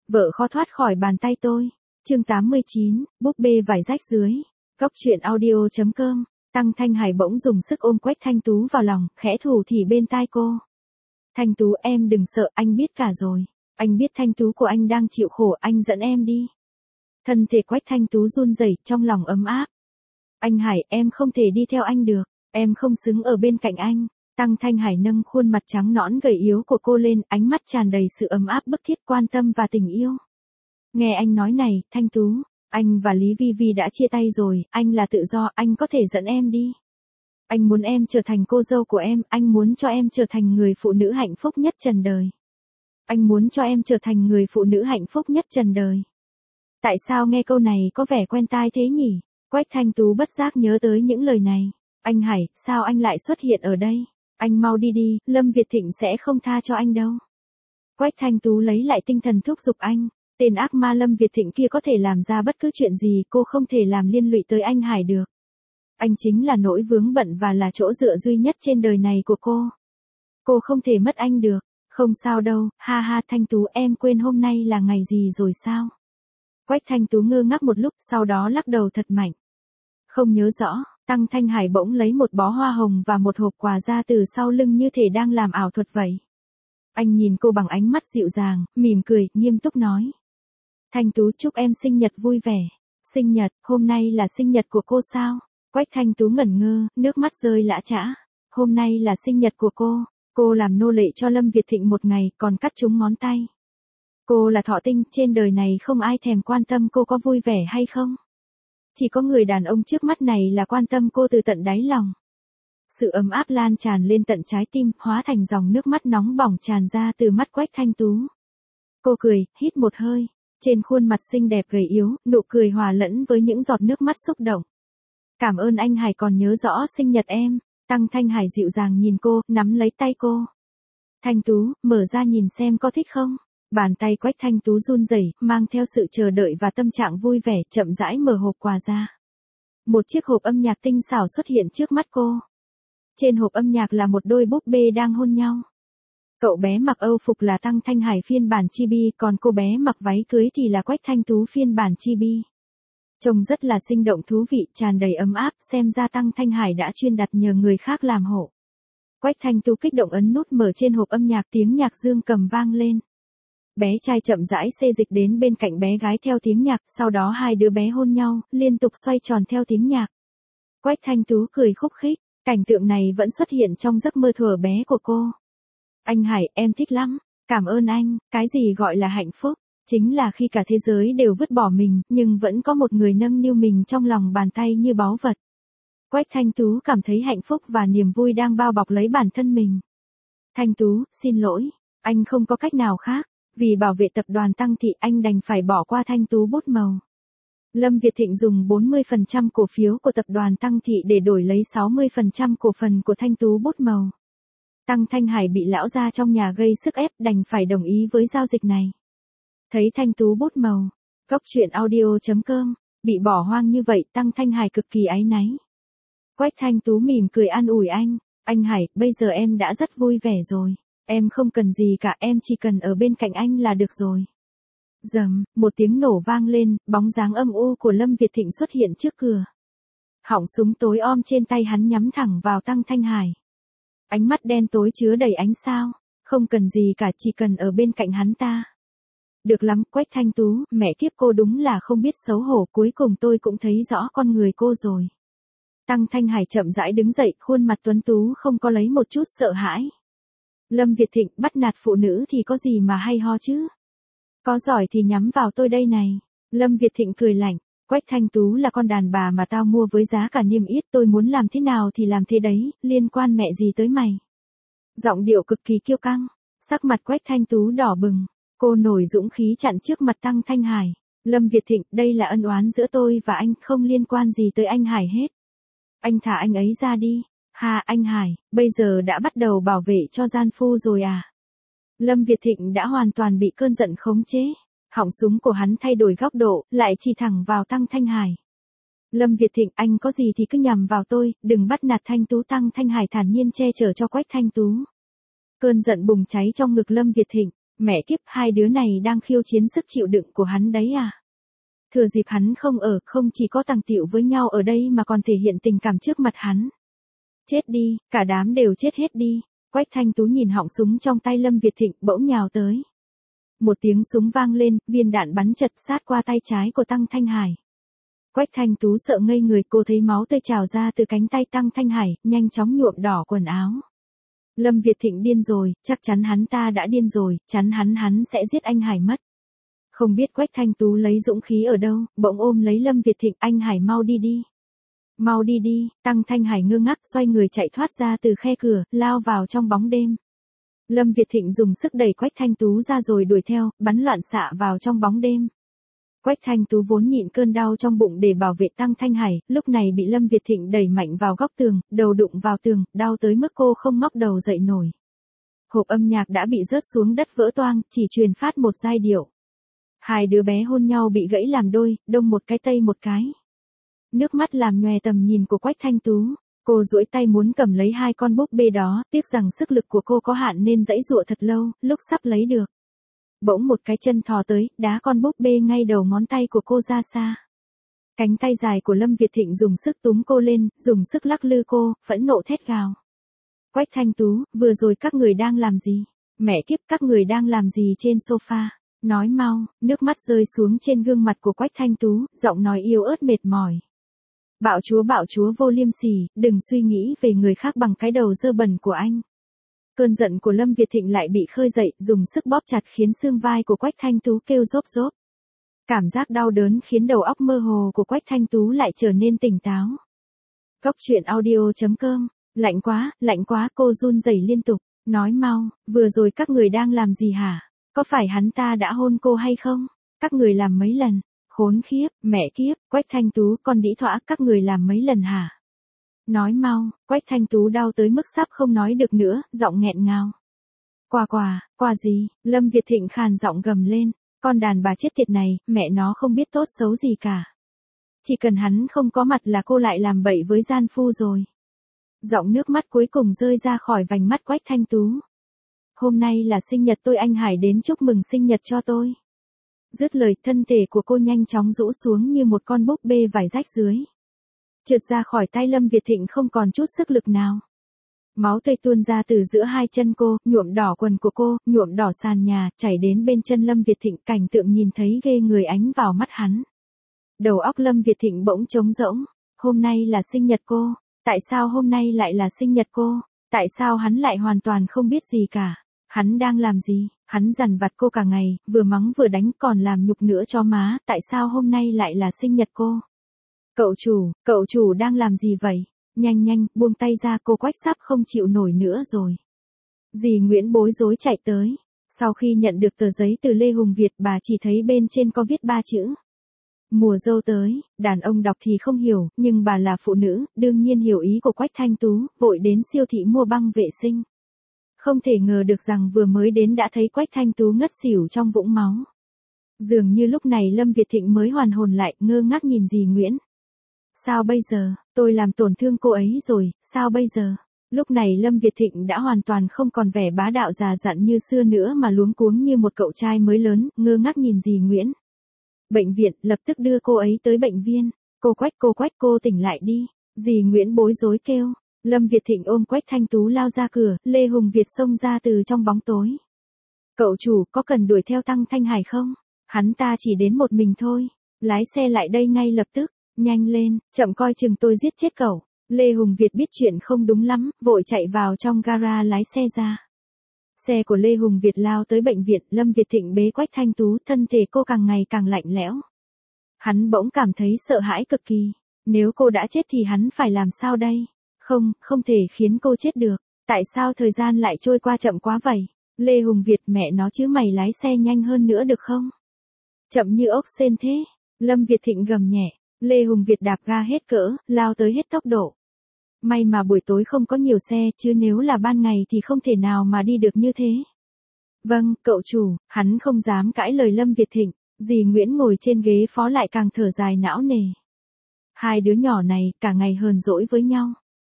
Vợ khó thoát khỏi bàn tay tôi. Chương 89, búp bê vải rách dưới. Góc truyện audio.com. Tăng Thanh Hải bỗng dùng sức ôm Quách Thanh Tú vào lòng, khẽ thủ thỉ bên tai cô. Thanh Tú, em đừng sợ, anh biết cả rồi. Anh biết Thanh Tú của anh đang chịu khổ, anh dẫn em đi. Thân thể Quách Thanh Tú run rẩy, trong lòng ấm áp. Anh Hải, em không thể đi theo anh được, em không xứng ở bên cạnh anh. Tăng Thanh Hải nâng khuôn mặt trắng nõn gầy yếu của cô lên, ánh mắt tràn đầy sự ấm áp bức thiết, quan tâm và tình yêu. Nghe anh nói này, Thanh Tú, anh và Lý Vi Vi đã chia tay rồi, anh là tự do, anh có thể dẫn em đi. Anh muốn em trở thành cô dâu của em, anh muốn cho em trở thành người phụ nữ hạnh phúc nhất trần đời. Anh muốn cho em trở thành người phụ nữ hạnh phúc nhất trần đời. Tại sao nghe câu này có vẻ quen tai thế nhỉ? Quách Thanh Tú bất giác nhớ tới những lời này. Anh Hải, sao anh lại xuất hiện ở đây? Anh mau đi đi, Lâm Việt Thịnh sẽ không tha cho anh đâu. Quách Thanh Tú lấy lại tinh thần thúc giục anh. Tên ác ma Lâm Việt Thịnh kia có thể làm ra bất cứ chuyện gì, cô không thể làm liên lụy tới anh Hải được. Anh chính là nỗi vướng bận và là chỗ dựa duy nhất trên đời này của cô. Cô không thể mất anh được. Không sao đâu, ha ha Thanh Tú, em quên hôm nay là ngày gì rồi sao? Quách Thanh Tú ngơ ngác một lúc, sau đó lắc đầu thật mạnh. Không nhớ rõ. Tăng Thanh Hải bỗng lấy một bó hoa hồng và một hộp quà ra từ sau lưng như thể đang làm ảo thuật vậy. Anh nhìn cô bằng ánh mắt dịu dàng, mỉm cười, nghiêm túc nói. Thanh Tú, chúc em sinh nhật vui vẻ. Sinh nhật, hôm nay là sinh nhật của cô sao? Quách Thanh Tú ngẩn ngơ, nước mắt rơi lã chã. Hôm nay là sinh nhật của cô làm nô lệ cho Lâm Việt Thịnh một ngày, còn cắt trúng ngón tay. Cô là thọ tinh, trên đời này không ai thèm quan tâm cô có vui vẻ hay không. Chỉ có người đàn ông trước mắt này là quan tâm cô từ tận đáy lòng. Sự ấm áp lan tràn lên tận trái tim, hóa thành dòng nước mắt nóng bỏng tràn ra từ mắt Quách Thanh Tú. Cô cười, hít một hơi. Trên khuôn mặt xinh đẹp gầy yếu, nụ cười hòa lẫn với những giọt nước mắt xúc động. Cảm ơn anh Hải còn nhớ rõ sinh nhật em. Tăng Thanh Hải dịu dàng nhìn cô, nắm lấy tay cô. Thanh Tú, mở ra nhìn xem có thích không? Bàn tay Quách Thanh Tú run rẩy, mang theo sự chờ đợi và tâm trạng vui vẻ, chậm rãi mở hộp quà ra. Một chiếc hộp âm nhạc tinh xảo xuất hiện trước mắt cô. Trên hộp âm nhạc là một đôi búp bê đang hôn nhau. Cậu bé mặc Âu phục là Tăng Thanh Hải phiên bản chibi, còn cô bé mặc váy cưới thì là Quách Thanh Tú phiên bản chibi. Trông rất là sinh động thú vị, tràn đầy ấm áp, xem ra Tăng Thanh Hải đã chuyên đặt nhờ người khác làm hộ. Quách Thanh Tú kích động ấn nút mở trên hộp âm nhạc, tiếng nhạc dương cầm vang lên. Bé trai chậm rãi xê dịch đến bên cạnh bé gái theo tiếng nhạc, sau đó hai đứa bé hôn nhau, liên tục xoay tròn theo tiếng nhạc. Quách Thanh Tú cười khúc khích, cảnh tượng này vẫn xuất hiện trong giấc mơ thuở bé của cô. Anh Hải, em thích lắm, cảm ơn anh, cái gì gọi là hạnh phúc? Chính là khi cả thế giới đều vứt bỏ mình, nhưng vẫn có một người nâng niu mình trong lòng bàn tay như báu vật. Quách Thanh Tú cảm thấy hạnh phúc và niềm vui đang bao bọc lấy bản thân mình. Thanh Tú, xin lỗi, anh không có cách nào khác, vì bảo vệ tập đoàn Tăng Thị anh đành phải bỏ qua Thanh Tú bút màu. Lâm Việt Thịnh dùng 40% cổ phiếu của tập đoàn Tăng Thị để đổi lấy 60% cổ phần của Thanh Tú bút màu. Tăng Thanh Hải bị lão gia trong nhà gây sức ép, đành phải đồng ý với giao dịch này. Thấy Thanh Tú bút màu, góc truyện audio.com, bị bỏ hoang như vậy, Tăng Thanh Hải cực kỳ áy náy. Quách Thanh Tú mỉm cười an ủi anh Hải, bây giờ em đã rất vui vẻ rồi, em không cần gì cả, em chỉ cần ở bên cạnh anh là được rồi. Rầm, một tiếng nổ vang lên, bóng dáng âm u của Lâm Việt Thịnh xuất hiện trước cửa. Họng súng tối om trên tay hắn nhắm thẳng vào Tăng Thanh Hải. Ánh mắt đen tối chứa đầy ánh sao, không cần gì cả, chỉ cần ở bên cạnh hắn ta. Được lắm, Quách Thanh Tú, mẹ kiếp cô đúng là không biết xấu hổ, cuối cùng tôi cũng thấy rõ con người cô rồi. Tăng Thanh Hải chậm rãi đứng dậy, khuôn mặt tuấn tú không có lấy một chút sợ hãi. Lâm Việt Thịnh, bắt nạt phụ nữ thì có gì mà hay ho chứ? Có giỏi thì nhắm vào tôi đây này. Lâm Việt Thịnh cười lạnh, Quách Thanh Tú là con đàn bà mà tao mua với giá cả niêm yết, tôi muốn làm thế nào thì làm thế đấy, liên quan mẹ gì tới mày. Giọng điệu cực kỳ kiêu căng, sắc mặt Quách Thanh Tú đỏ bừng. Cô nổi dũng khí chặn trước mặt Tăng Thanh Hải. Lâm Việt Thịnh, đây là ân oán giữa tôi và anh, không liên quan gì tới anh Hải hết. Anh thả anh ấy ra đi. Ha, anh Hải, bây giờ đã bắt đầu bảo vệ cho gian phu rồi à? Lâm Việt Thịnh đã hoàn toàn bị cơn giận khống chế. Họng súng của hắn thay đổi góc độ, lại chỉ thẳng vào Tăng Thanh Hải. Lâm Việt Thịnh, anh có gì thì cứ nhằm vào tôi, đừng bắt nạt Thanh Tú. Tăng Thanh Hải thản nhiên che chở cho Quách Thanh Tú. Cơn giận bùng cháy trong ngực Lâm Việt Thịnh. Mẹ kiếp, hai đứa này đang khiêu chiến sức chịu đựng của hắn đấy à? Thừa dịp hắn không ở, không chỉ có tàng tiệu với nhau ở đây mà còn thể hiện tình cảm trước mặt hắn. Chết đi, cả đám đều chết hết đi. Quách Thanh Tú nhìn họng súng trong tay Lâm Việt Thịnh bỗng nhào tới. Một tiếng súng vang lên, viên đạn bắn chật sát qua tay trái của Tăng Thanh Hải. Quách Thanh Tú sợ ngây người, cô thấy máu tươi trào ra từ cánh tay Tăng Thanh Hải, nhanh chóng nhuộm đỏ quần áo. Lâm Việt Thịnh điên rồi, chắc chắn hắn ta đã điên rồi, chắn hắn sẽ giết anh Hải mất. Không biết Quách Thanh Tú lấy dũng khí ở đâu, bỗng ôm lấy Lâm Việt Thịnh, anh Hải mau đi đi. Mau đi đi, Tăng Thanh Hải ngơ ngác xoay người chạy thoát ra từ khe cửa, lao vào trong bóng đêm. Lâm Việt Thịnh dùng sức đẩy Quách Thanh Tú ra rồi đuổi theo, bắn loạn xạ vào trong bóng đêm. Quách Thanh Tú vốn nhịn cơn đau trong bụng để bảo vệ Tăng Thanh Hải, lúc này bị Lâm Việt Thịnh đẩy mạnh vào góc tường, đầu đụng vào tường, đau tới mức cô không ngóc đầu dậy nổi. Hộp âm nhạc đã bị rớt xuống đất vỡ toang, chỉ truyền phát một giai điệu. Hai đứa bé hôn nhau bị gãy làm đôi, đông một cái tây một cái. Nước mắt làm nhòe tầm nhìn của Quách Thanh Tú. Cô duỗi tay muốn cầm lấy hai con búp bê đó, tiếc rằng sức lực của cô có hạn nên giãy giụa thật lâu, lúc sắp lấy được. Bỗng một cái chân thò tới, đá con búp bê ngay đầu ngón tay của cô ra xa. Cánh tay dài của Lâm Việt Thịnh dùng sức túm cô lên, dùng sức lắc lư cô, phẫn nộ thét gào. Quách Thanh Tú, vừa rồi các người đang làm gì? Mẹ kiếp, các người đang làm gì trên sofa? Nói mau, nước mắt rơi xuống trên gương mặt của Quách Thanh Tú, giọng nói yếu ớt mệt mỏi. Bạo chúa vô liêm sỉ, đừng suy nghĩ về người khác bằng cái đầu dơ bẩn của anh. Cơn giận của Lâm Việt Thịnh lại bị khơi dậy, dùng sức bóp chặt khiến xương vai của Quách Thanh Tú kêu rốp rốp. Cảm giác đau đớn khiến đầu óc mơ hồ của Quách Thanh Tú lại trở nên tỉnh táo. Góc truyện audio.com, lạnh quá, cô run rẩy liên tục, nói mau, vừa rồi các người đang làm gì hả? Có phải hắn ta đã hôn cô hay không? Các người làm mấy lần? Khốn khiếp, mẹ kiếp, Quách Thanh Tú, con đĩ thỏa, các người làm mấy lần hả? Nói mau, Quách Thanh Tú đau tới mức sắp không nói được nữa, giọng nghẹn ngào. Quà gì? Lâm Việt Thịnh khàn giọng gầm lên, con đàn bà chết tiệt này, mẹ nó không biết tốt xấu gì cả. Chỉ cần hắn không có mặt là cô lại làm bậy với gian phu rồi. Giọng nước mắt cuối cùng rơi ra khỏi vành mắt Quách Thanh Tú. Hôm nay là sinh nhật tôi, anh Hải đến chúc mừng sinh nhật cho tôi. Dứt lời, thân thể của cô nhanh chóng rũ xuống như một con búp bê vải rách dưới. Trượt ra khỏi tay Lâm Việt Thịnh không còn chút sức lực nào. Máu tươi tuôn ra từ giữa hai chân cô, nhuộm đỏ quần của cô, nhuộm đỏ sàn nhà, chảy đến bên chân Lâm Việt Thịnh, cảnh tượng nhìn thấy ghê người ánh vào mắt hắn. Đầu óc Lâm Việt Thịnh bỗng trống rỗng. Hôm nay là sinh nhật cô. Tại sao hôm nay lại là sinh nhật cô? Tại sao hắn lại hoàn toàn không biết gì cả? Hắn đang làm gì? Hắn dằn vặt cô cả ngày, vừa mắng vừa đánh còn làm nhục nữa cho má, tại sao hôm nay lại là sinh nhật cô? Cậu chủ đang làm gì vậy? Nhanh, buông tay ra, cô Quách sắp không chịu nổi nữa rồi. Dì Nguyễn bối rối chạy tới. Sau khi nhận được tờ giấy từ Lê Hùng Việt, bà chỉ thấy bên trên có viết 3 chữ. Mùa dâu tới, đàn ông đọc thì không hiểu, nhưng bà là phụ nữ, đương nhiên hiểu ý của Quách Thanh Tú, vội đến siêu thị mua băng vệ sinh. Không thể ngờ được rằng vừa mới đến đã thấy Quách Thanh Tú ngất xỉu trong vũng máu. Dường như lúc này Lâm Việt Thịnh mới hoàn hồn lại, ngơ ngác nhìn dì Nguyễn. Sao bây giờ, tôi làm tổn thương cô ấy rồi, sao bây giờ? Lúc này Lâm Việt Thịnh đã hoàn toàn không còn vẻ bá đạo già dặn như xưa nữa mà luống cuống như một cậu trai mới lớn, ngơ ngác nhìn dì Nguyễn. Bệnh viện, lập tức đưa cô ấy tới bệnh viên. Cô Quách, cô tỉnh lại đi. Dì Nguyễn bối rối kêu. Lâm Việt Thịnh ôm Quách Thanh Tú lao ra cửa, Lê Hùng Việt xông ra từ trong bóng tối. Cậu chủ, có cần đuổi theo Tăng Thanh Hải không? Hắn ta chỉ đến một mình thôi. Lái xe lại đây ngay lập tức. Nhanh lên, chậm coi chừng tôi giết chết cậu. Lê Hùng Việt biết chuyện không đúng lắm, vội chạy vào trong gara lái xe ra. Xe của Lê Hùng Việt lao tới bệnh viện, Lâm Việt Thịnh bế Quách Thanh Tú, thân thể cô càng ngày càng lạnh lẽo. Hắn bỗng cảm thấy sợ hãi cực kỳ. Nếu cô đã chết thì hắn phải làm sao đây? Không thể khiến cô chết được. Tại sao thời gian lại trôi qua chậm quá vậy? Lê Hùng Việt, mẹ nó chứ, mày lái xe nhanh hơn nữa được không? Chậm như ốc sên thế. Lâm Việt Thịnh gầm nhẹ. Lê Hùng Việt đạp ga hết cỡ, lao tới hết tốc độ. May mà buổi tối không có nhiều xe, chứ nếu là ban ngày thì không thể nào mà đi được như thế. Vâng, cậu chủ, hắn không dám cãi lời Lâm Việt Thịnh. Dì Nguyễn ngồi trên ghế phó lại càng thở dài não nề. Hai đứa nhỏ này, cả ngày hờn dỗi với nhau.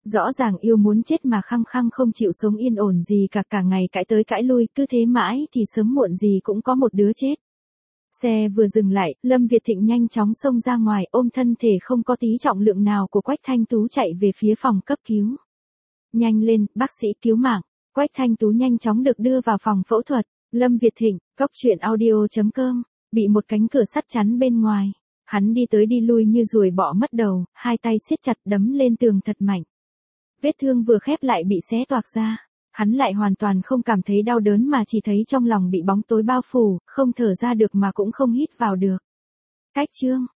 Rõ ràng yêu muốn chết mà khăng khăng không chịu sống yên ổn gì cả ngày cãi tới cãi lui, cứ thế mãi thì sớm muộn gì cũng có một đứa chết. Xe vừa dừng lại, Lâm Việt Thịnh nhanh chóng xông ra ngoài, ôm thân thể không có tí trọng lượng nào của Quách Thanh Tú chạy về phía phòng cấp cứu. Nhanh lên, bác sĩ cứu mạng. Quách Thanh Tú nhanh chóng được đưa vào phòng phẫu thuật. Lâm Việt Thịnh, goctruyện.audio.com, bị một cánh cửa sắt chắn bên ngoài. Hắn đi tới đi lui như ruồi bọ mất đầu, hai tay siết chặt đấm lên tường thật mạnh. Vết thương vừa khép lại bị xé toạc ra. Hắn lại hoàn toàn không cảm thấy đau đớn mà chỉ thấy trong lòng bị bóng tối bao phủ, không thở ra được mà cũng không hít vào được. Cách chương